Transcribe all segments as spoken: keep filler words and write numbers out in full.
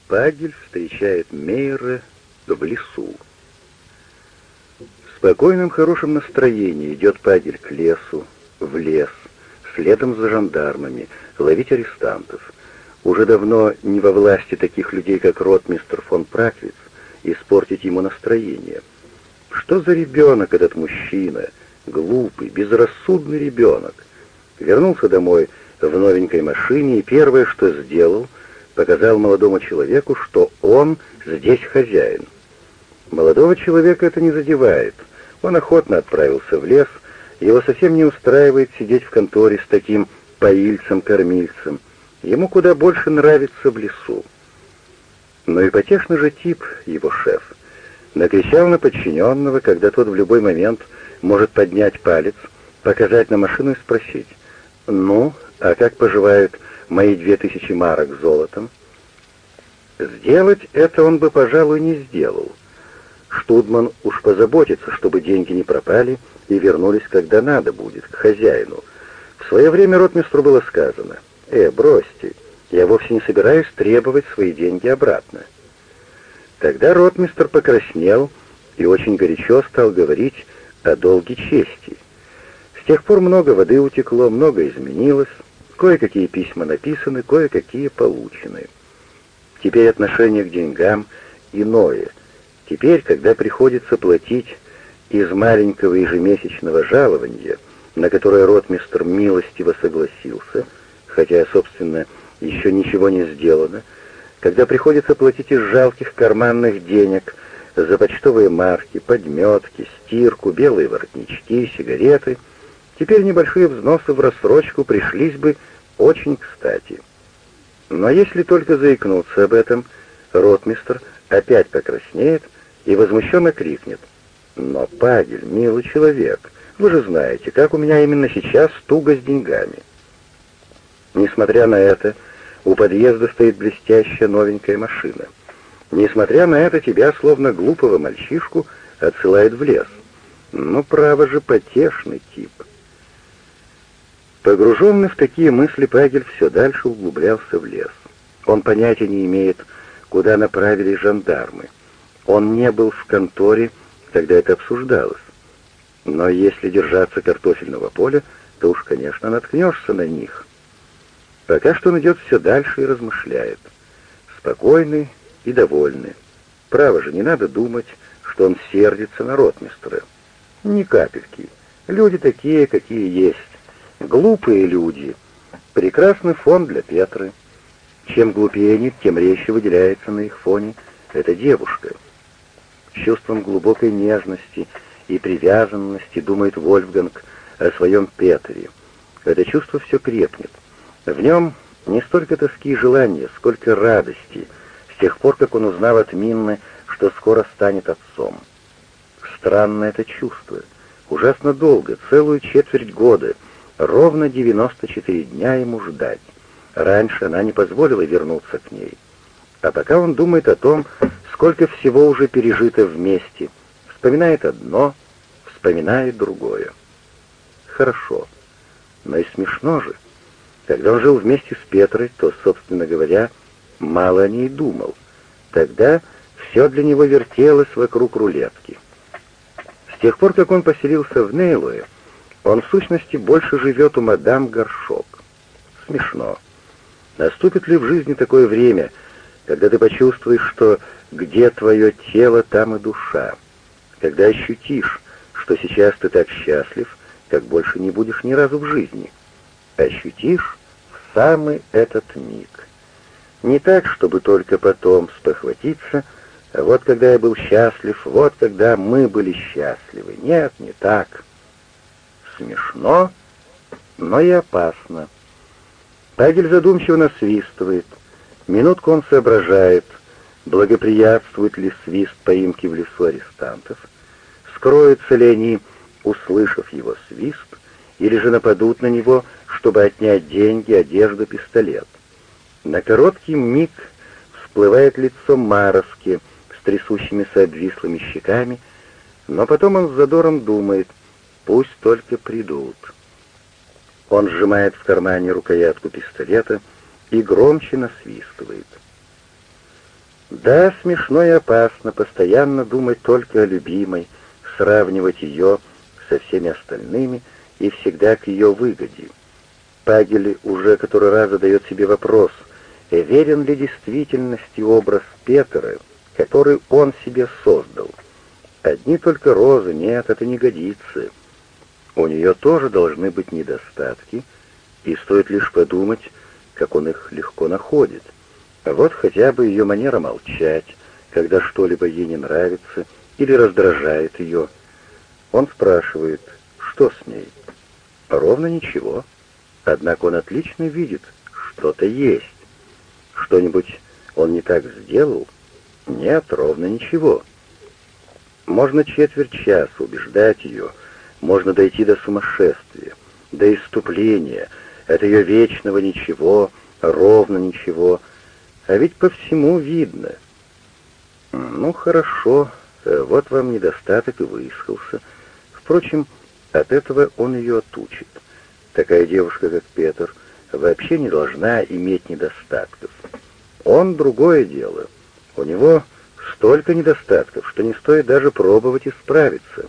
Пагель встречает Мейера в лесу. В спокойном, хорошем настроении идет Пагель к лесу, в лес, следом за жандармами, ловить арестантов. Уже давно не во власти таких людей, как ротмистр фон Праквиц, испортить ему настроение. Что за ребенок этот мужчина? Глупый, безрассудный ребенок. Вернулся домой в новенькой машине и первое, что сделал, показал молодому человеку, что он здесь хозяин. Молодого человека это не задевает. Он охотно отправился в лес, его совсем не устраивает сидеть в конторе с таким поильцем-кормильцем. Ему куда больше нравится в лесу. Но и потешный же тип его шеф. Накричал на подчиненного, когда тот в любой момент может поднять палец, показать на машину и спросить: «Ну, а как поживают мои две тысячи марок золотом?» Сделать это он бы, пожалуй, не сделал. Штудман уж позаботится, чтобы деньги не пропали и вернулись, когда надо будет, к хозяину. В свое время ротмистру было сказано: «Э, бросьте, я вовсе не собираюсь требовать свои деньги обратно». Тогда ротмистр покраснел и очень горячо стал говорить о долге чести. С тех пор много воды утекло, много изменилось, кое-какие письма написаны, кое-какие получены. Теперь отношение к деньгам иное. Теперь, когда приходится платить из маленького ежемесячного жалования, на которое ротмистр милостиво согласился, хотя, собственно, еще ничего не сделано, когда приходится платить из жалких карманных денег за почтовые марки, подметки, стирку, белые воротнички, сигареты, теперь небольшие взносы в рассрочку пришлись бы очень кстати. Но если только заикнуться об этом, ротмистр опять покраснеет и возмущенно крикнет: «Но, Пагель, милый человек, вы же знаете, как у меня именно сейчас туго с деньгами». Несмотря на это, у подъезда стоит блестящая новенькая машина. Несмотря на это, тебя, словно глупого мальчишку, отсылают в лес. Ну, право же, потешный тип. Погруженный в такие мысли, Пагель все дальше углублялся в лес. Он понятия не имеет, куда направились жандармы. Он не был в конторе, когда это обсуждалось. Но если держаться картофельного поля, то уж, конечно, наткнешься на них. Пока что он идет все дальше и размышляет. Спокойный и довольный. Право же, не надо думать, что он сердится на ротмистра. Ни капельки. Люди такие, какие есть. Глупые люди. Прекрасный фон для Петры. Чем глупее они, тем резче выделяется на их фоне эта девушка. С чувством глубокой нежности и привязанности думает Вольфганг о своем Петре. Это чувство все крепнет. В нем не столько тоски и желания, сколько радости, с тех пор, как он узнал от Минны, что скоро станет отцом. Странно это чувство. Ужасно долго, целую четверть года, ровно девяносто четыре дня ему ждать. Раньше она не позволила вернуться к ней. А пока он думает о том, сколько всего уже пережито вместе, вспоминает одно, вспоминает другое. Хорошо, но и смешно же. Когда он жил вместе с Петрой, то, собственно говоря, мало о ней думал. Тогда все для него вертелось вокруг рулетки. С тех пор, как он поселился в Нейлуэ, он в сущности больше живет у мадам Горшок. Смешно. Наступит ли в жизни такое время, когда ты почувствуешь, что где твое тело, там и душа, когда ощутишь, что сейчас ты так счастлив, как больше не будешь ни разу в жизни, ощутишь в самый этот миг. Не так, чтобы только потом спохватиться, а вот когда я был счастлив, вот когда мы были счастливы. Нет, не так. Смешно, но и опасно. Пагель задумчиво насвистывает. Минутку он соображает, благоприятствует ли свист поимки в лесу арестантов, скроются ли они, услышав его свист, или же нападут на него, чтобы отнять деньги, одежду, пистолет. На короткий миг всплывает лицо Маровски с трясущимися обвислыми щеками, но потом он с задором думает: пусть только придут. Он сжимает в кармане рукоятку пистолета и громче насвистывает. Да, смешно и опасно постоянно думать только о любимой, сравнивать ее со всеми остальными и всегда к ее выгоде. Пагель уже который раз задает себе вопрос, верен ли действительности образ Петера, который он себе создал. Одни только розы, нет, это не годится. У нее тоже должны быть недостатки, и стоит лишь подумать, как он их легко находит. Вот хотя бы ее манера молчать, когда что-либо ей не нравится или раздражает ее. Он спрашивает, что с ней? Ровно ничего. Однако он отлично видит, что-то есть. Что-нибудь он не так сделал? Нет, ровно ничего. Можно четверть часа убеждать ее, можно дойти до сумасшествия, до исступления, от ее вечного ничего, ровно ничего. А ведь по всему видно. Ну, хорошо, вот вам недостаток и выискался. Впрочем, от этого он ее отучит. Такая девушка, как Петр, вообще не должна иметь недостатков. Он другое дело. У него столько недостатков, что не стоит даже пробовать исправиться.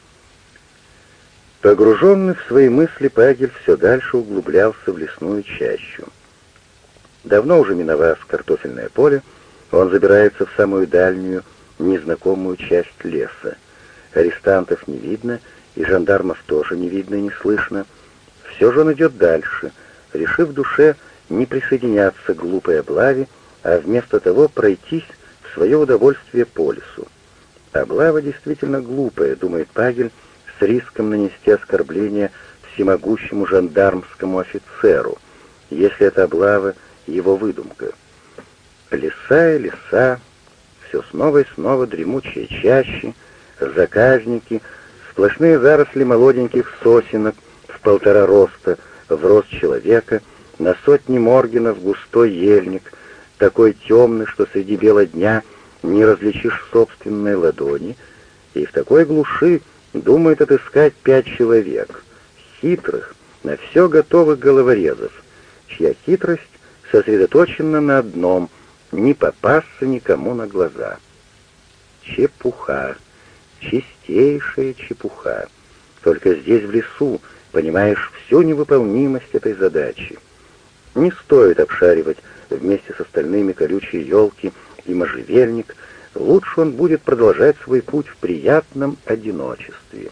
Погруженный в свои мысли, Пагель все дальше углублялся в лесную чащу. Давно уже миновав картофельное поле, он забирается в самую дальнюю, незнакомую часть леса. Арестантов не видно, и жандармов тоже не видно и не слышно. Все же он идет дальше, решив в душе не присоединяться к глупой облаве, а вместо того пройтись в свое удовольствие по лесу. Облава действительно глупая, думает Пагель, с риском нанести оскорбление всемогущему жандармскому офицеру, если эта облава его выдумка. Леса и леса, все снова и снова дремучие чащи, заказники, сплошные заросли молоденьких сосенок в полтора роста, в рост человека, на сотни моргенов густой ельник, такой темный, что среди бела дня не различишь собственной ладони, и в такой глуши думает отыскать пять человек, хитрых, на все готовых головорезов, чья хитрость сосредоточена на одном — не попасться никому на глаза. Чепуха, чистейшая чепуха. Только здесь, в лесу, понимаешь всю невыполнимость этой задачи. Не стоит обшаривать вместе с остальными колючие елки и можжевельник, лучше он будет продолжать свой путь в приятном одиночестве.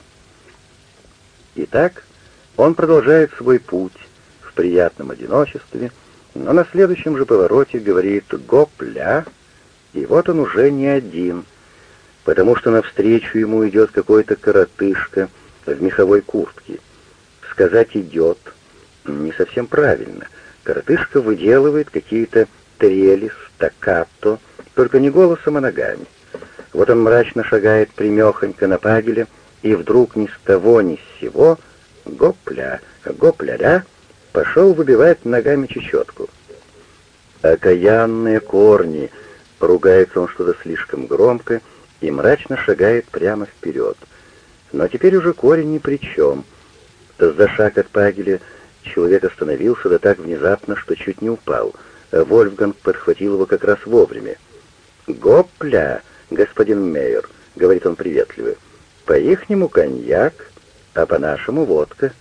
Итак, он продолжает свой путь в приятном одиночестве, но на следующем же повороте говорит «гопля», и вот он уже не один, потому что навстречу ему идет какой-то коротышка в меховой куртке. Сказать «идет» не совсем правильно. Коротышка выделывает какие-то трели, стаккато, только не голосом, а ногами. Вот он мрачно шагает примехонько на Пагеля, и вдруг ни с того ни с сего гопля, гопля-ля, пошел выбивать ногами чечетку. «Окаянные корни!» — ругается он что-то слишком громко и мрачно шагает прямо вперед. Но теперь уже корень ни при чем. За шаг от Пагеля человек остановился, да так внезапно, что чуть не упал. Вольфганг подхватил его как раз вовремя. «Гопля, господин Мейер», — говорит он приветливо, — «по-ихнему коньяк, а по-нашему водка».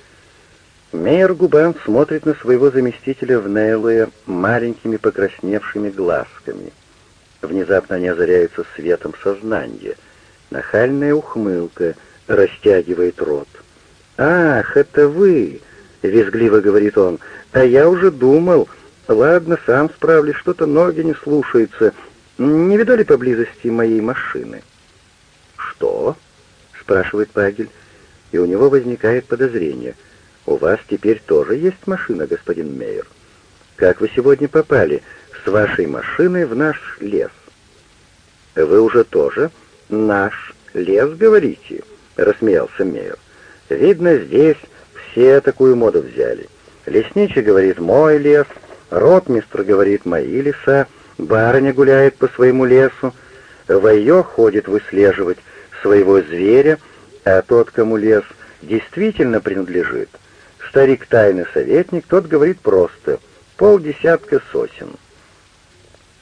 Мейер Губан смотрит на своего заместителя в Нейлое маленькими покрасневшими глазками. Внезапно они озаряются светом сознания. Нахальная ухмылка растягивает рот. «Ах, это вы!» — визгливо говорит он. «А я уже думал. Ладно, сам справлюсь, что-то ноги не слушаются. Не видали поблизости моей машины?» «Что?» — спрашивает Пагель, и у него возникает подозрение. «У вас теперь тоже есть машина, господин Мейер? Как вы сегодня попали с вашей машиной в наш лес?» «Вы уже тоже наш лес говорите?» — рассмеялся Мейер. «Видно, здесь все такую моду взяли. Лесничий говорит «мой лес», ротмистр говорит «мои леса», барыня гуляет по своему лесу, войё ходит выслеживать своего зверя, а тот, кому лес действительно принадлежит, старик тайный советник, тот говорит просто «полдесятка сосен».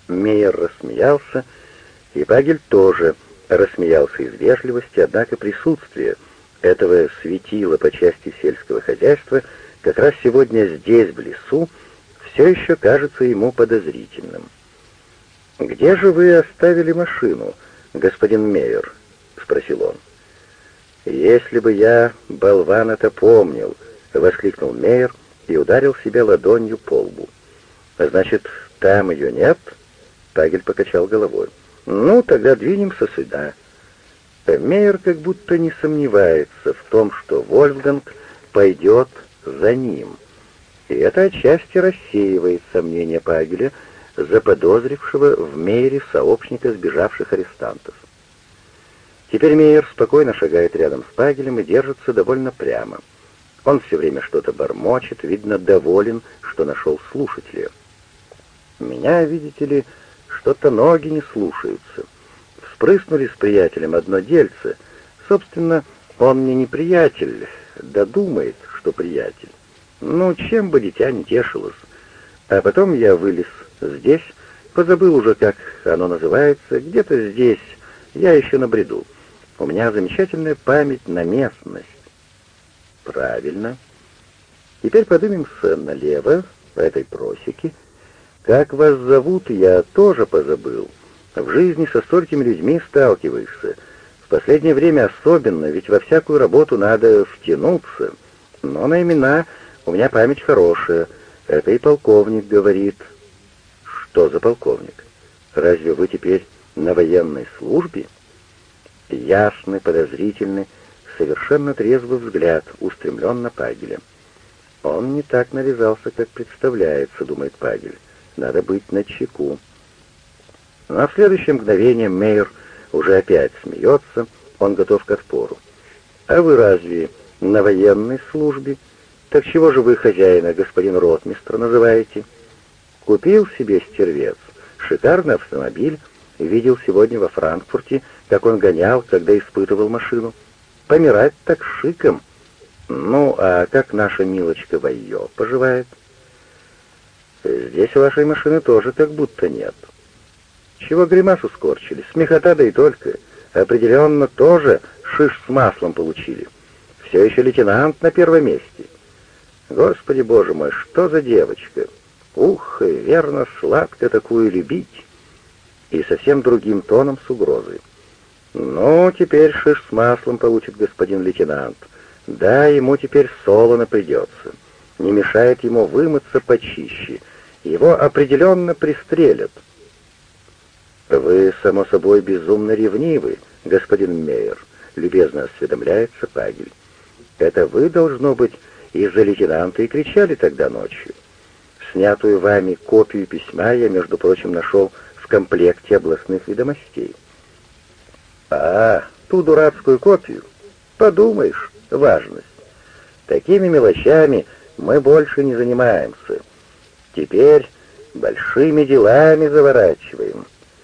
Мейер рассмеялся, и Пагель тоже рассмеялся из вежливости, однако присутствие этого светила по части сельского хозяйства как раз сегодня здесь, в лесу, все еще кажется ему подозрительным. «Где же вы оставили машину, господин Мейер?» — спросил он. «Если бы я, болван, это помнил!» — воскликнул Мейер и ударил себя ладонью по лбу. «Значит, там ее нет?» — Пагель покачал головой. «Ну, тогда двинемся сюда». Мейер как будто не сомневается в том, что Вольфганг пойдет за ним. И это отчасти рассеивает сомнения Пагеля, заподозрившего в Мейере сообщника сбежавших арестантов. Теперь Мейер спокойно шагает рядом с Пагелем и держится довольно прямо. Он все время что-то бормочет, видно, доволен, что нашел слушателя. «Меня, видите ли, что-то ноги не слушаются. Вспрыснули с приятелем одно дельце. Собственно, он мне не приятель, да думает, что приятель. Ну, чем бы дитя не тешилось. А потом я вылез здесь, позабыл уже, как оно называется, где-то здесь, я еще набреду. У меня замечательная память на местность». «Правильно. Теперь поднимемся налево, по этой просеке. Как вас зовут, я тоже позабыл. В жизни со столькими людьми сталкиваешься. В последнее время особенно, ведь во всякую работу надо втянуться. Но на имена у меня память хорошая. Это и полковник говорит». «Что за полковник? Разве вы теперь на военной службе?» Ясный, подозрительный, совершенно трезвый взгляд устремлен на Пагеля. «Он не так навязался, как представляется», — думает Пагель. «Надо быть начеку». Но в следующее мгновение Мейер уже опять смеется, он готов к отпору. «А вы разве на военной службе? Так чего же вы хозяина, господин ротмистр, называете?» «Купил себе стервец, шикарный автомобиль, видел сегодня во Франкфурте, как он гонял, когда испытывал машину. Помирать так шиком. Ну, а как наша милочка Вайо поживает?» «Здесь вашей машины тоже как будто нет». «Чего гримасу скорчили? Смехота, да и только. Определенно тоже шиш с маслом получили. Все еще лейтенант на первом месте. Господи боже мой, что за девочка! Ух, верно, сладко такую любить!» И совсем другим тоном с угрозой. «Ну, теперь шиш с маслом получит господин лейтенант. Да, ему теперь солоно придется. Не мешает ему вымыться почище. Его определенно пристрелят». «Вы, само собой, безумно ревнивы, господин Мейер», — любезно осведомляется Пагель. «Это вы, должно быть, из-за лейтенанта и кричали тогда ночью. Снятую вами копию письма я, между прочим, нашел в комплекте областных ведомостей». «А, ту дурацкую копию? Подумаешь, важность. Такими мелочами мы больше не занимаемся. Теперь большими делами заворачиваем.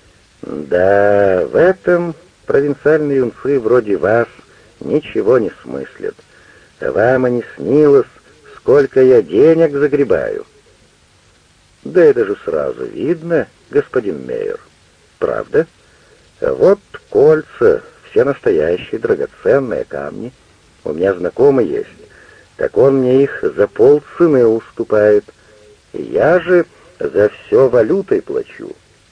Да, в этом провинциальные юнцы вроде вас ничего не смыслят. Вам и не снилось, сколько я денег загребаю». «Да это же сразу видно, господин Мейер. Правда? Вот кольца, все настоящие, драгоценные камни. У меня знакомый есть, так он мне их за полцены уступает. Я же за все валютой плачу».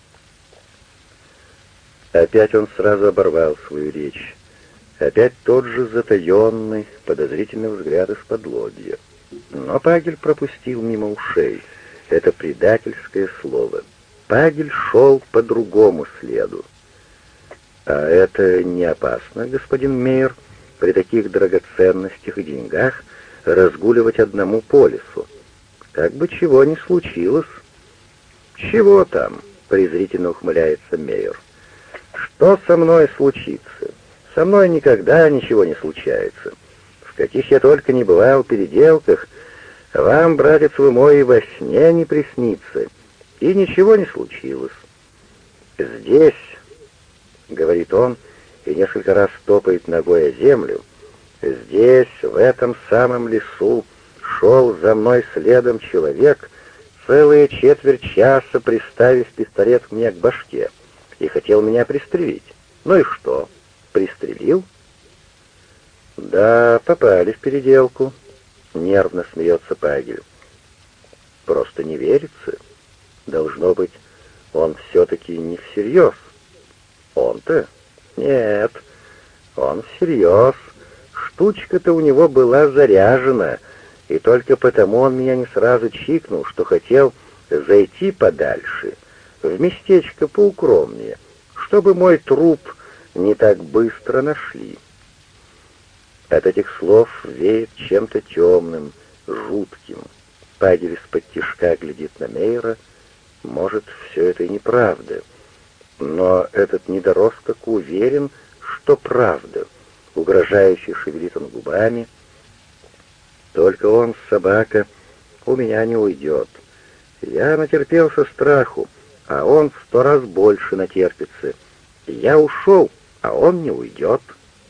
Опять он сразу оборвал свою речь. Опять тот же затаенный, подозрительный взгляд из-под лобья. Но Пагель пропустил мимо ушей это предательское слово. Пагель шел по другому следу. «А это не опасно, господин Мейер, при таких драгоценностях и деньгах разгуливать одному по лесу? Как бы чего ни случилось». «Чего там?» — презрительно ухмыляется Мейер. «Что со мной случится? Со мной никогда ничего не случается. В каких я только не бывал переделках, вам, братец вы мой, и во сне не приснится, и ничего не случилось. Здесь, — говорит он, и несколько раз топает ногой о землю, — здесь, в этом самом лесу, шел за мной следом человек, целые четверть часа, приставив пистолет мне к башке, и хотел меня пристрелить. Ну и что? Пристрелил? Да, попали в переделку. Нервно смеется Пагель. Просто не верится. Должно быть, он все-таки не всерьез. Он-то? Нет, он всерьез. Штучка-то у него была заряжена, и только потому он меня не сразу чикнул, что хотел зайти подальше, в местечко поукромнее, чтобы мой труп не так быстро нашли. От этих слов веет чем-то темным, жутким. Пагель из-под тишка глядит на Мейера. Может, все это и неправда. Но этот недоросток уверен, что правда. Угрожающе шевелит он губами. Только он, собака, у меня не уйдет. Я натерпелся страху, а он в сто раз больше натерпится. Я ушел, а он не уйдет.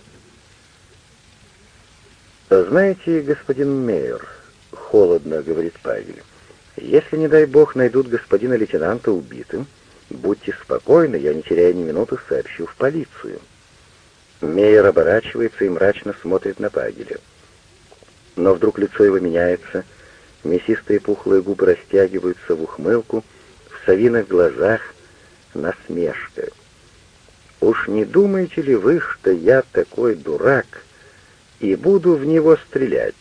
«Знаете, господин Мейер, — холодно говорит Пагель, — если, не дай бог, найдут господина лейтенанта убитым, будьте спокойны, я, не теряя ни минуты, сообщу в полицию». Мейер оборачивается и мрачно смотрит на Пагеля. Но вдруг лицо его меняется, мясистые пухлые губы растягиваются в ухмылку, в совиных глазах насмешка. «Уж не думаете ли вы, что я такой дурак и буду в него стрелять?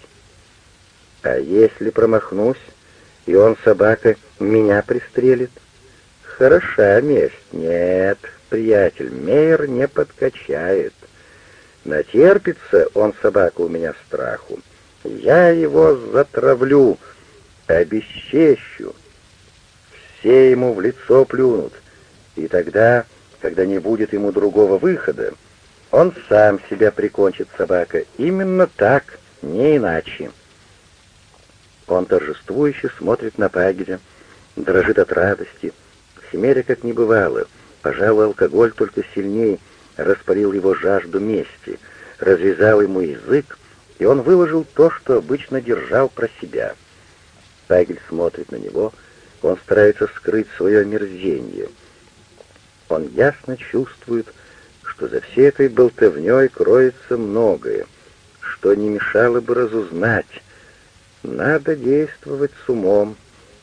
А если промахнусь, и он, собака, меня пристрелит? Хороша месть. Нет, приятель, Мейер не подкачает. Натерпится он, собака, у меня страху. Я его затравлю, обесчещу. Все ему в лицо плюнут, и тогда, когда не будет ему другого выхода, он сам себя прикончит, собака. Именно так, не иначе». Он торжествующе смотрит на Пагеля, дрожит от радости. Хмеля как не бывало. Пожалуй, алкоголь только сильнее распалил его жажду мести, развязал ему язык, и он выложил то, что обычно держал про себя. Пагель смотрит на него, он старается скрыть свое омерзение. Он ясно чувствует, что за всей этой болтовней кроется многое, что не мешало бы разузнать. Надо действовать с умом,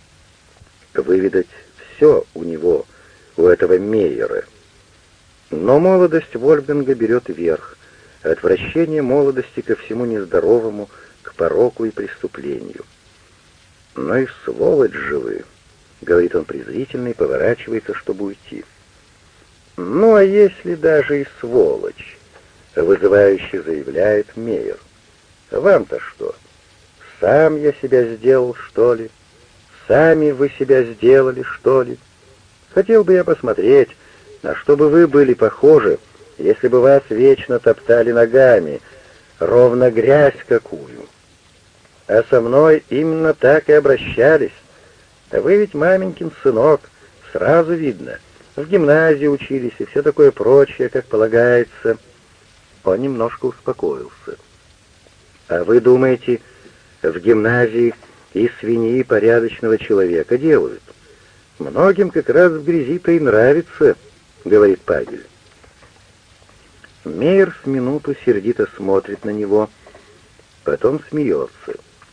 выведать все у него, у этого Мейера. Но молодость Вольфганга берет верх, отвращение молодости ко всему нездоровому, к пороку и преступлению. «Ну и сволочь же вы», — говорит он презрительно и поворачивается, чтобы уйти. «Ну а если даже и сволочь», — вызывающе заявляет Мейер, — «вам-то что? Сам я себя сделал, что ли? Сами вы себя сделали, что ли? Хотел бы я посмотреть, на что бы вы были похожи, если бы вас вечно топтали ногами, ровно грязь какую. А со мной именно так и обращались. А вы ведь маменькин сынок, сразу видно. В гимназии учились и все такое прочее, как полагается». Он немножко успокоился. «А вы думаете, в гимназии из свиньи порядочного человека делают? Многим как раз в грязи-то и нравится», — говорит Пагель. Мейер с минуту сердито смотрит на него, потом смеется.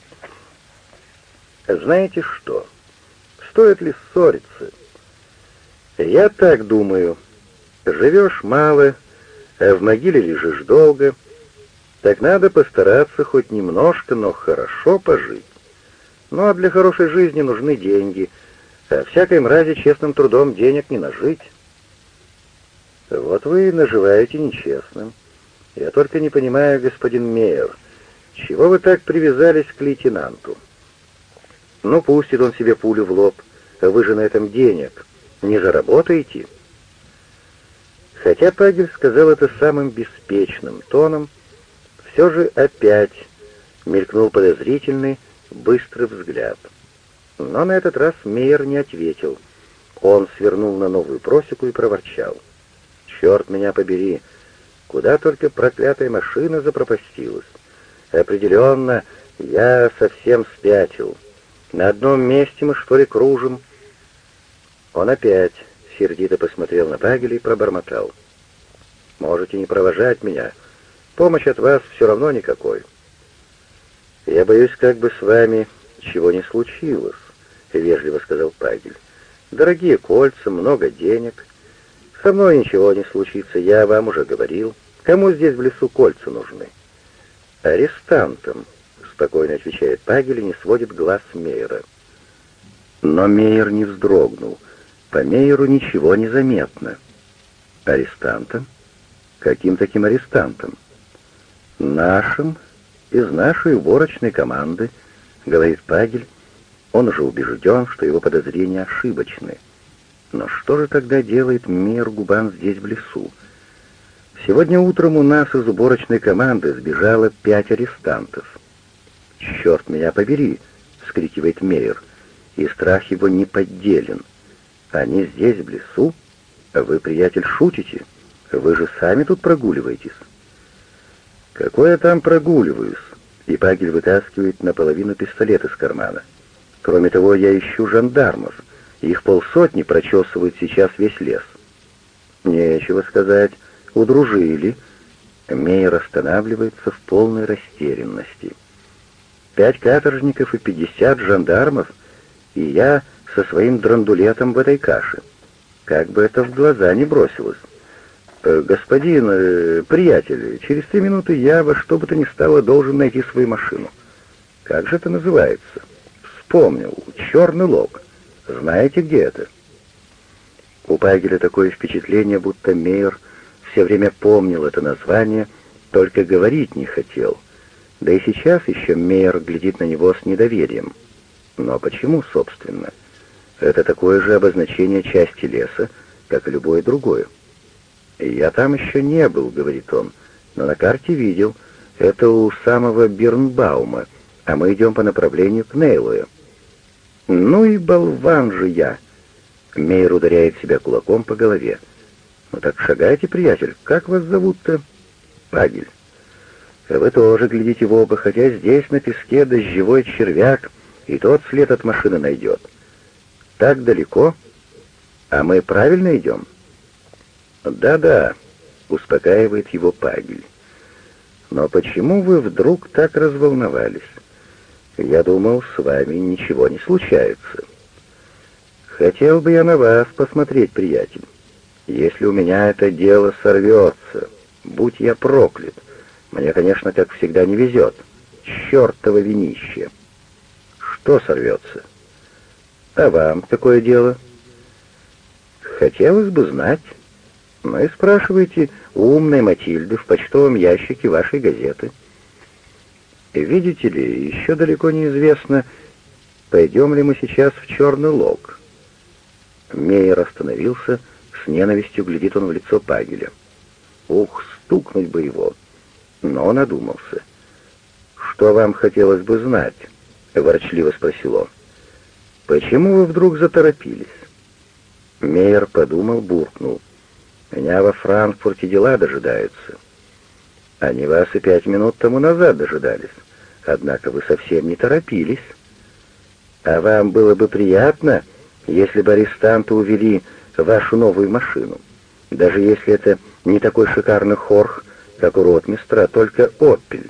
«Знаете что? Стоит ли ссориться? Я так думаю. Живешь мало, а в могиле лежишь долго. Так надо постараться хоть немножко, но хорошо пожить. Ну а для хорошей жизни нужны деньги, а всякой мрази честным трудом денег не нажить». «Вот вы и наживаете нечестным. Я только не понимаю, господин Мейер, чего вы так привязались к лейтенанту? Ну, пустит он себе пулю в лоб, а вы же на этом денег не заработаете». Хотя Пагель сказал это самым беспечным тоном, все же опять мелькнул подозрительный, быстрый взгляд. Но на этот раз Мейер не ответил. Он свернул на новую просеку и проворчал: «Черт меня побери! Куда только проклятая машина запропастилась! Определенно, я совсем спятил. На одном месте мы, что ли, кружим?» Он опять сердито посмотрел на Пагеля и пробормотал: «Можете не провожать меня. Помощь от вас все равно никакой». «Я боюсь, как бы с вами чего не случилось», — вежливо сказал Пагель. «Дорогие кольца, много денег. Со мной ничего не случится, я вам уже говорил. Кому здесь в лесу кольца нужны?» «Арестантам», — спокойно отвечает Пагель и не сводит глаз с Мейера. Но Мейер не вздрогнул. По Мейеру ничего не заметно. «Арестантам? Каким таким арестантам?» «Нашим, из нашей уборочной команды», — говорит Пагель. Он уже убежден, что его подозрения ошибочны. Но что же тогда делает Мейер Губан здесь, в лесу? Сегодня утром у нас из уборочной команды сбежало пять арестантов. «Черт меня побери!» — вскрикивает Мейер, и страх его неподделен. «Они здесь, в лесу? Вы, приятель, шутите? Вы же сами тут прогуливаетесь». «Какой я там прогуливаюсь?» И Пагель вытаскивает наполовину пистолет из кармана. «Кроме того, я ищу жандармов. Их полсотни прочесывают сейчас весь лес». «Нечего сказать. Удружили». Мейер останавливается в полной растерянности. «Пять каторжников и пятьдесят жандармов, и я со своим драндулетом в этой каше. Как бы это в глаза не бросилось. Э, господин, э, приятель, через три минуты я во что бы то ни стало должен найти свою машину. Как же это называется? Вспомнил. Черный лог. Знаете, где это?» У Пагеля такое впечатление, будто Мейер все время помнил это название, только говорить не хотел. Да и сейчас еще Мейер глядит на него с недоверием. Но почему, собственно? Это такое же обозначение части леса, как и любое другое. «Я там еще не был», — говорит он, — «но на карте видел. Это у самого Бирнбаума, а мы идем по направлению к Нейлуэ». «Ну и болван же я!» Мейер ударяет себя кулаком по голове. «Ну так шагайте, приятель. Как вас зовут-то?» «Пагель». «Вы тоже глядите в оба, хотя здесь на песке дождевой червяк, и тот след от машины найдет. Так далеко? А мы правильно идем?» «Да-да», — успокаивает его Пагель. «Но почему вы вдруг так разволновались? Я думал, с вами ничего не случается». «Хотел бы я на вас посмотреть, приятель. Если у меня это дело сорвется, будь я проклят. Мне, конечно, как всегда, не везет. Чёртово винище». «Что сорвется?» «А вам какое дело?» «Хотелось бы знать. Ну и спрашивайте у умной Матильды в почтовом ящике вашей газеты. Видите ли, еще далеко неизвестно, пойдем ли мы сейчас в Черный лог». Мейер остановился, с ненавистью глядит он в лицо Пагеля. Ух, стукнуть бы его. Но он одумался. «Что вам хотелось бы знать?» — ворчливо спросил он. «Почему вы вдруг заторопились?» Мейер подумал, буркнул. «Меня во Франкфурте дела дожидаются». «Они вас и пять минут тому назад дожидались. Однако вы совсем не торопились. А вам было бы приятно, если бы арестанты увели вашу новую машину, даже если это не такой шикарный хорх, как у ротмистра, а только «Опель».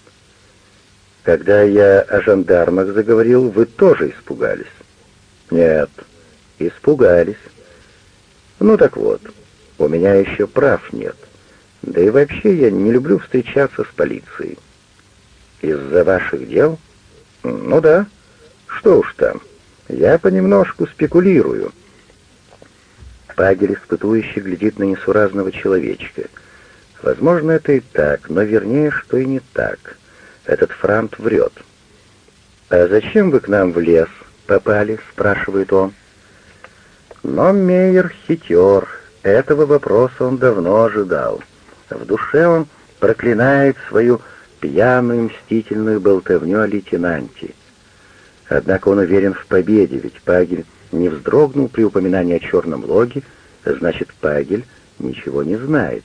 Когда я о жандармах заговорил, вы тоже испугались?» «Нет, испугались». «Ну так вот, у меня еще прав нет. Да и вообще я не люблю встречаться с полицией». «Из-за ваших дел?» «Ну да. Что уж там. Я понемножку спекулирую». Пагель испытующе глядит на несуразного человечка. Возможно, это и так, но вернее, что и не так. Этот франт врет. «А зачем вы к нам в лес попали?» — спрашивает он. Но Мейер хитер. Этого вопроса он давно ожидал. В душе он проклинает свою пьяную мстительную болтовню о лейтенанте. Однако он уверен в победе, ведь Пагель не вздрогнул при упоминании о черном логе, значит, Пагель ничего не знает.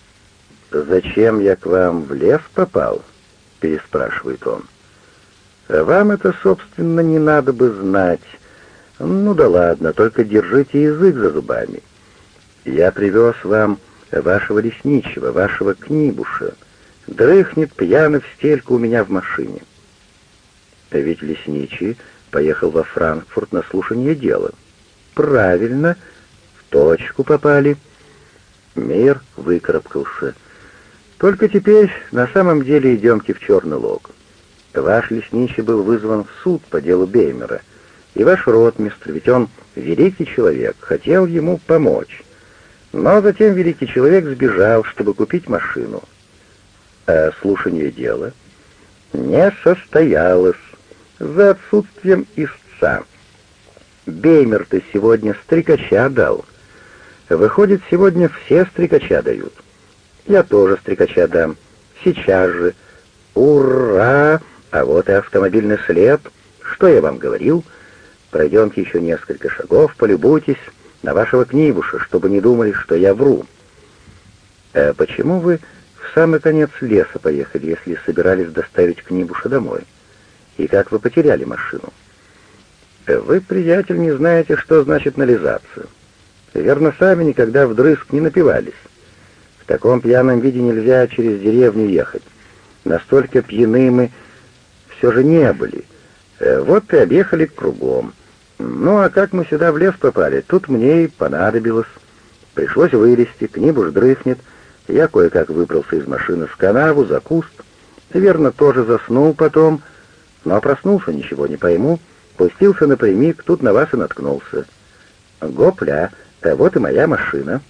«Зачем я к вам в лес попал?» — переспрашивает он. Вам это, собственно, не надо бы знать. Ну да ладно, только держите язык за зубами. Я привез вам вашего лесничего, вашего Книбуша. Дрыхнет пьяный в стельку у меня в машине. Ведь лесничий поехал во Франкфурт на слушание дела. Правильно, в точку попали. Мейер выкарабкался. Только теперь на самом деле идемте в Черный Лог. Ваш лесничий был вызван в суд по делу Беймера, и ваш ротмистр, ведь он великий человек, хотел ему помочь. Но затем великий человек сбежал, чтобы купить машину. А слушание дела не состоялось за отсутствием истца. Беймер-то сегодня стрекача дал. Выходит, сегодня все стрекача дают. Я тоже стрекача дам. Сейчас же. Ура! А вот и автомобильный след. Что я вам говорил? Пройдемте еще несколько шагов, полюбуйтесь на вашего Книбуша, чтобы не думали, что я вру. А почему вы в самый конец леса поехали, если собирались доставить Книбуша домой? И как вы потеряли машину? Вы, приятель, не знаете, что значит нализаться. Верно, сами никогда вдрызг не напивались. В таком пьяном виде нельзя через деревню ехать. Настолько пьяны мы все же не были. Вот и объехали кругом. Ну, а как мы сюда в лес попали, тут мне и понадобилось. Пришлось вылезти, Книбуш дрыхнет. Я кое-как выбрался из машины в канаву, за куст. Верно, тоже заснул потом, но проснулся, ничего не пойму. Пустился напрямик, тут на вас и наткнулся. Гопля, а вот и моя машина.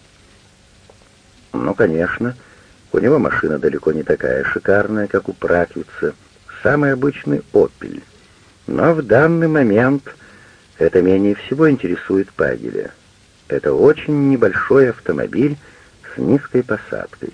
Ну, конечно, у него машина далеко не такая шикарная, как у Праквица. Самый обычный «Опель». Но в данный момент это менее всего интересует Пагеля. Это очень небольшой автомобиль с низкой посадкой.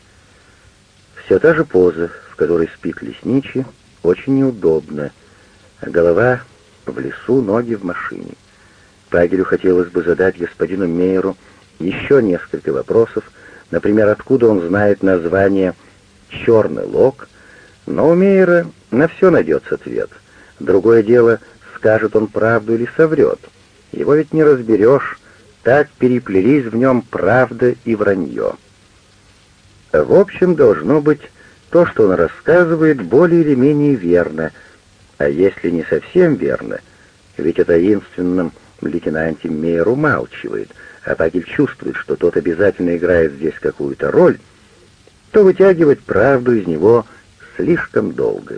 Все та же поза, в которой спит лесничий, очень неудобно. Голова в лесу, ноги в машине. Пагелю хотелось бы задать господину Мейеру еще несколько вопросов, например, откуда он знает название «Черный Лог», но у Мейера на все найдется ответ. Другое дело, скажет он правду или соврет. Его ведь не разберешь, так переплелись в нем правда и вранье. В общем, должно быть, то, что он рассказывает, более или менее верно, а если не совсем верно, ведь о таинственном лейтенанте Мейер умалчивает, а Пагель чувствует, что тот обязательно играет здесь какую-то роль, то вытягивать правду из него слишком долго.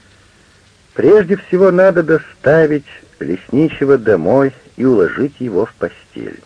Прежде всего надо доставить лесничего домой и уложить его в постель.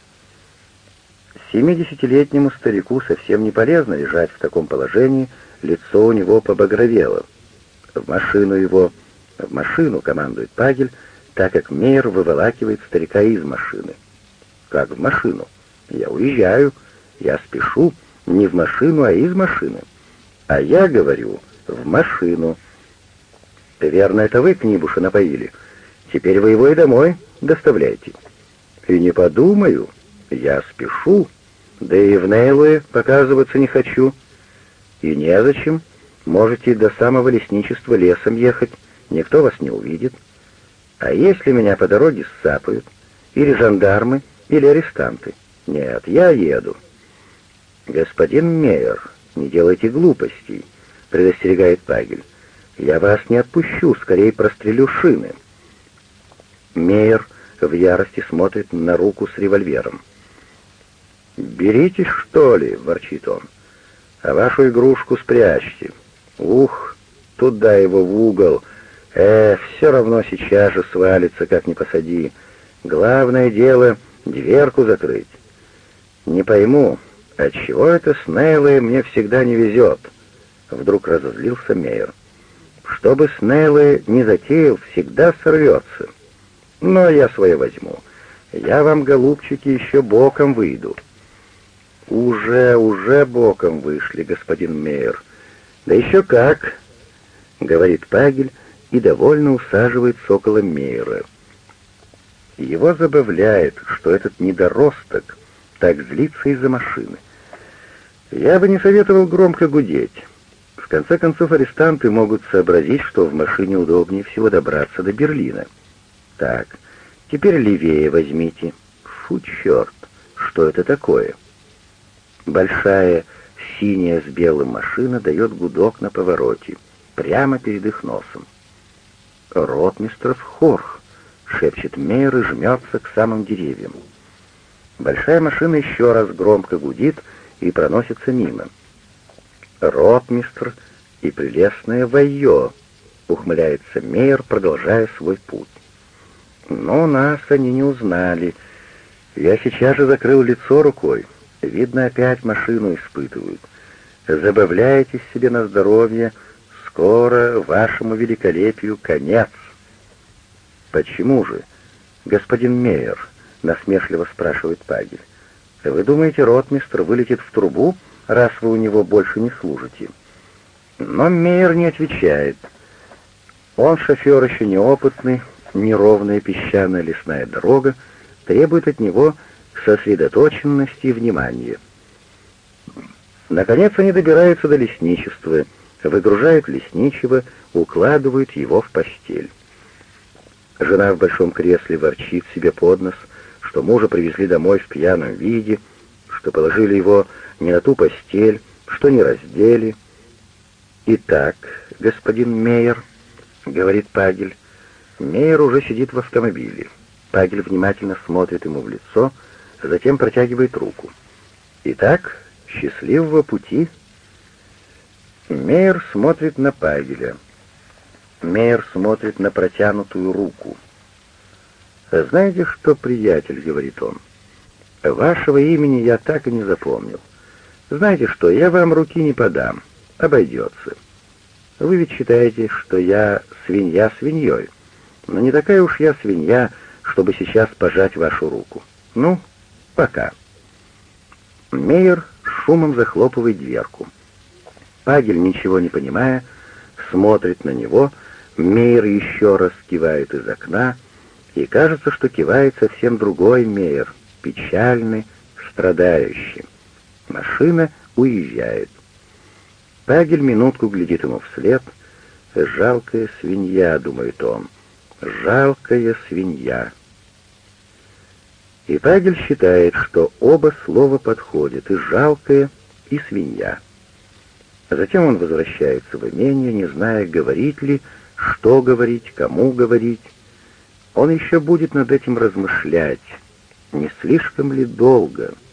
Семидесятилетнему старику совсем не полезно лежать в таком положении, лицо у него побагровело. В машину его, в машину, командует Пагель, так как Мейер выволакивает старика из машины. Как в машину? Я уезжаю, я спешу, не в машину, а из машины. А я говорю, в машину. Верно, это вы Книбуша напоили. Теперь вы его и домой доставляете. И не подумаю, я спешу, да и в Нейлуэ показываться не хочу. И незачем, можете до самого лесничества лесом ехать, никто вас не увидит. А если меня по дороге сцапают, или жандармы, или арестанты? Нет, я еду. Господин Мейер, не делайте глупостей, предостерегает Пагель. Я вас не отпущу, скорее прострелю шины. Мейер в ярости смотрит на руку с револьвером. «Берите, что ли?» — ворчит он. «А вашу игрушку спрячьте. Ух, туда его в угол. Э, все равно сейчас же свалится, как ни посади. Главное дело — дверку закрыть. Не пойму, отчего это с Нейлой мне всегда не везет?» Вдруг разозлился Мейер. «Что бы с Нейлой не затеял, всегда сорвется. Но я свое возьму. Я вам, голубчики, еще боком выйду». «Уже, уже боком вышли, господин Мейер. Да еще как!» — говорит Пагель и довольно усаживается около Мейера. Его забавляет, что этот недоросток так злится из-за машины. Я бы не советовал громко гудеть. В В конце концов, арестанты могут сообразить, что в машине удобнее всего добраться до Берлина. Так, теперь левее возьмите. Фу, черт, что это такое? Большая синяя с белым машина дает гудок на повороте, прямо перед их носом. «Ротмистров Хорх», — шепчет Мейер и жмется к самым деревьям. Большая машина еще раз громко гудит и проносится мимо. «Ротмистр и прелестное войё», — ухмыляется Мейер, продолжая свой путь. «Но нас они не узнали. Я сейчас же закрыл лицо рукой. Видно, опять машину испытывают. Забавляйтесь себе на здоровье. Скоро вашему великолепию конец». «Почему же, господин Мейер?» — насмешливо спрашивает Пагель. «Вы думаете, ротмистр вылетит в трубу, раз вы у него больше не служите?» Но Мейер не отвечает. Он шофер еще неопытный, неровная песчаная лесная дорога требует от него сосредоточенности и внимания. Наконец они добираются до лесничества, выгружают лесничего, укладывают его в постель. Жена в большом кресле ворчит себе под нос, что мужа привезли домой в пьяном виде, что положили его не на ту постель, что не раздели. «Итак, господин Мейер», — говорит Пагель. Мейер уже сидит в автомобиле. Пагель внимательно смотрит ему в лицо, затем протягивает руку. «Итак, счастливого пути». Мейер смотрит на Пагеля. Мейер смотрит на протянутую руку. «Знаете что, приятель, — говорит он, — вашего имени я так и не запомнил. Знаете что, я вам руки не подам, обойдется. Вы ведь считаете, что я свинья свиньей, но не такая уж я свинья, чтобы сейчас пожать вашу руку. Ну, пока». Мейер шумом захлопывает дверку. Пагель, ничего не понимая, смотрит на него. Мейер еще раз кивает из окна, и кажется, что кивает совсем другой Мейер, печальный, страдающий. Машина уезжает. Пагель минутку глядит ему вслед. «Жалкая свинья», — думает он, — «жалкая свинья». И Пагель считает, что оба слова подходят, и «жалкая», и «свинья». Затем он возвращается в имение, не зная, говорить ли, что говорить, кому говорить. Он еще будет над этим размышлять, не слишком ли долго —